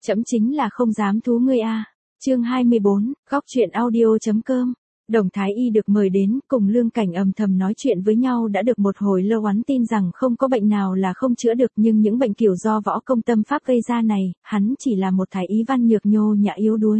Trẫm chính là không dám thú ngươi a. Chương 24, góc truyện audio.com. Đồng Thái Y được mời đến, cùng Lương Cảnh âm thầm nói chuyện với nhau đã được một hồi lâu. Hắn tin rằng không có bệnh nào là không chữa được, nhưng những bệnh kiểu do võ công tâm pháp gây ra này, hắn chỉ là một thái y văn nhược nhô nhã yếu đuối.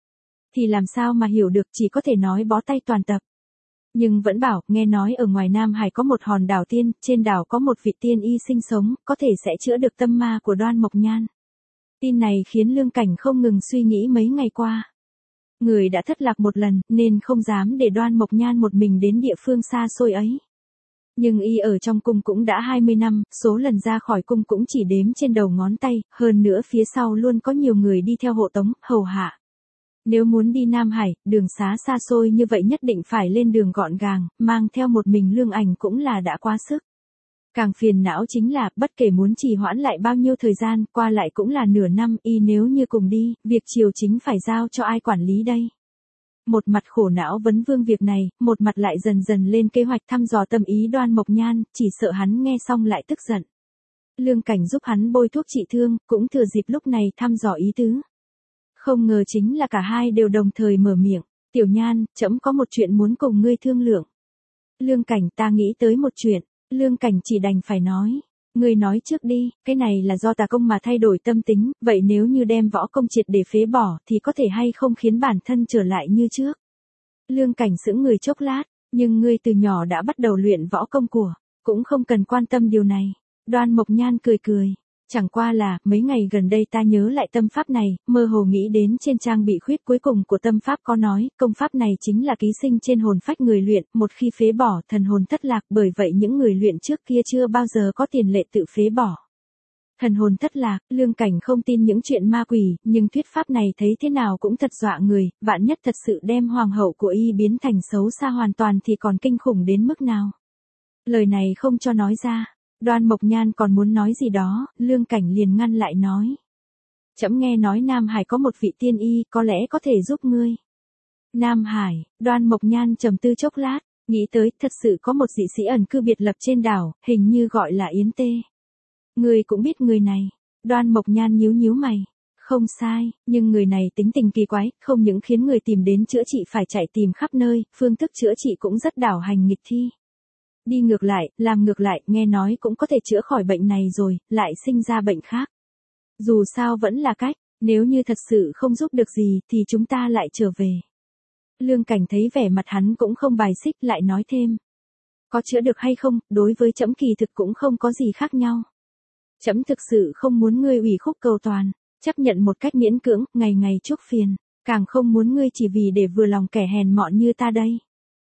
Thì làm sao mà hiểu được, chỉ có thể nói bó tay toàn tập. Nhưng vẫn bảo, nghe nói ở ngoài Nam Hải có một hòn đảo tiên, trên đảo có một vị tiên y sinh sống, có thể sẽ chữa được tâm ma của Đoan Mộc Nhan. Tin này khiến Lương Cảnh không ngừng suy nghĩ mấy ngày qua. Người đã thất lạc một lần, nên không dám để Đoan Mộc Nhan một mình đến địa phương xa xôi ấy. Nhưng y ở trong cung cũng đã 20 năm, số lần ra khỏi cung cũng chỉ đếm trên đầu ngón tay, hơn nữa phía sau luôn có nhiều người đi theo hộ tống, hầu hạ. Nếu muốn đi Nam Hải, đường xá xa xôi như vậy nhất định phải lên đường gọn gàng, mang theo một mình Lương Ảnh cũng là đã quá sức. Càng phiền não chính là, bất kể muốn trì hoãn lại bao nhiêu thời gian, qua lại cũng là nửa năm, y nếu như cùng đi, việc triều chính phải giao cho ai quản lý đây? Một mặt khổ não vấn vương việc này, một mặt lại dần dần lên kế hoạch thăm dò tâm ý Đoan Mộc Nhan, chỉ sợ hắn nghe xong lại tức giận. Lương Cảnh giúp hắn bôi thuốc trị thương, cũng thừa dịp lúc này thăm dò ý tứ. Không ngờ chính là cả hai đều đồng thời mở miệng, Tiểu Nhan, trẫm có một chuyện muốn cùng ngươi thương lượng. Lương Cảnh, ta nghĩ tới một chuyện. Lương Cảnh chỉ đành phải nói, ngươi nói trước đi, cái này là do tà công mà thay đổi tâm tính, vậy nếu như đem võ công triệt để phế bỏ thì có thể hay không khiến bản thân trở lại như trước. Lương Cảnh sững người chốc lát, nhưng ngươi từ nhỏ đã bắt đầu luyện võ công của, cũng không cần quan tâm điều này. Đoan Mộc Nhan cười cười. Chẳng qua là, mấy ngày gần đây ta nhớ lại tâm pháp này, mơ hồ nghĩ đến trên trang bị khuyết cuối cùng của tâm pháp có nói, công pháp này chính là ký sinh trên hồn phách người luyện, một khi phế bỏ, thần hồn thất lạc, bởi vậy những người luyện trước kia chưa bao giờ có tiền lệ tự phế bỏ. Thần hồn thất lạc, Lương Cảnh không tin những chuyện ma quỷ, nhưng thuyết pháp này thấy thế nào cũng thật dọa người, vạn nhất thật sự đem hoàng hậu của y biến thành xấu xa hoàn toàn thì còn kinh khủng đến mức nào. Lời này không cho nói ra. Đoan Mộc Nhan còn muốn nói gì đó, Lương Cảnh liền ngăn lại nói. Trẫm nghe nói Nam Hải có một vị tiên y, có lẽ có thể giúp ngươi. Nam Hải, Đoan Mộc Nhan trầm tư chốc lát, nghĩ tới thật sự có một dị sĩ ẩn cư biệt lập trên đảo, hình như gọi là Yến Tê. Ngươi cũng biết người này. Đoan Mộc Nhan nhíu nhíu mày. Không sai, nhưng người này tính tình kỳ quái, không những khiến người tìm đến chữa trị phải chạy tìm khắp nơi, phương thức chữa trị cũng rất đảo hành nghịch thi. Đi ngược lại, làm ngược lại, nghe nói cũng có thể chữa khỏi bệnh này rồi, lại sinh ra bệnh khác. Dù sao vẫn là cách, nếu như thật sự không giúp được gì thì chúng ta lại trở về. Lương Cảnh thấy vẻ mặt hắn cũng không bài xích, lại nói thêm. Có chữa được hay không, đối với trẫm kỳ thực cũng không có gì khác nhau. Trẫm thực sự không muốn ngươi ủy khúc cầu toàn, chấp nhận một cách miễn cưỡng, ngày ngày chuốc phiền, càng không muốn ngươi chỉ vì để vừa lòng kẻ hèn mọn như ta đây.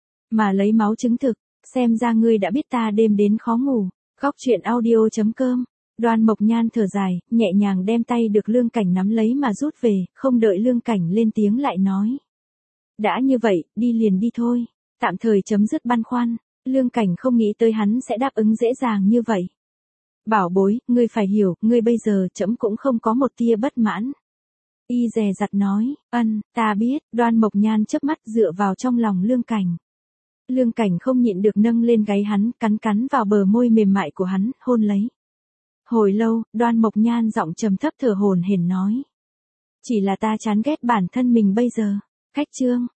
Mà lấy máu chứng thực. Xem ra ngươi đã biết ta đêm đến khó ngủ. Góc truyện audio.com. Đoan Mộc Nhan thở dài, nhẹ nhàng đem tay được Lương Cảnh nắm lấy mà rút về, không đợi Lương Cảnh lên tiếng lại nói. Đã như vậy, đi liền đi thôi. Tạm thời chấm dứt băn khoăn. Lương Cảnh không nghĩ tới hắn sẽ đáp ứng dễ dàng như vậy. Bảo bối, ngươi phải hiểu, ngươi bây giờ trẫm cũng không có một tia bất mãn. Y dè dặt nói, ta biết. Đoan Mộc Nhan chớp mắt dựa vào trong lòng Lương Cảnh. Lương Cảnh không nhịn được nâng lên gáy hắn, cắn vào bờ môi mềm mại của hắn, hôn lấy. Hồi lâu, Đoan Mộc Nhan giọng trầm thấp thở hổn hển nói. Chỉ là ta chán ghét bản thân mình bây giờ. Cách chương.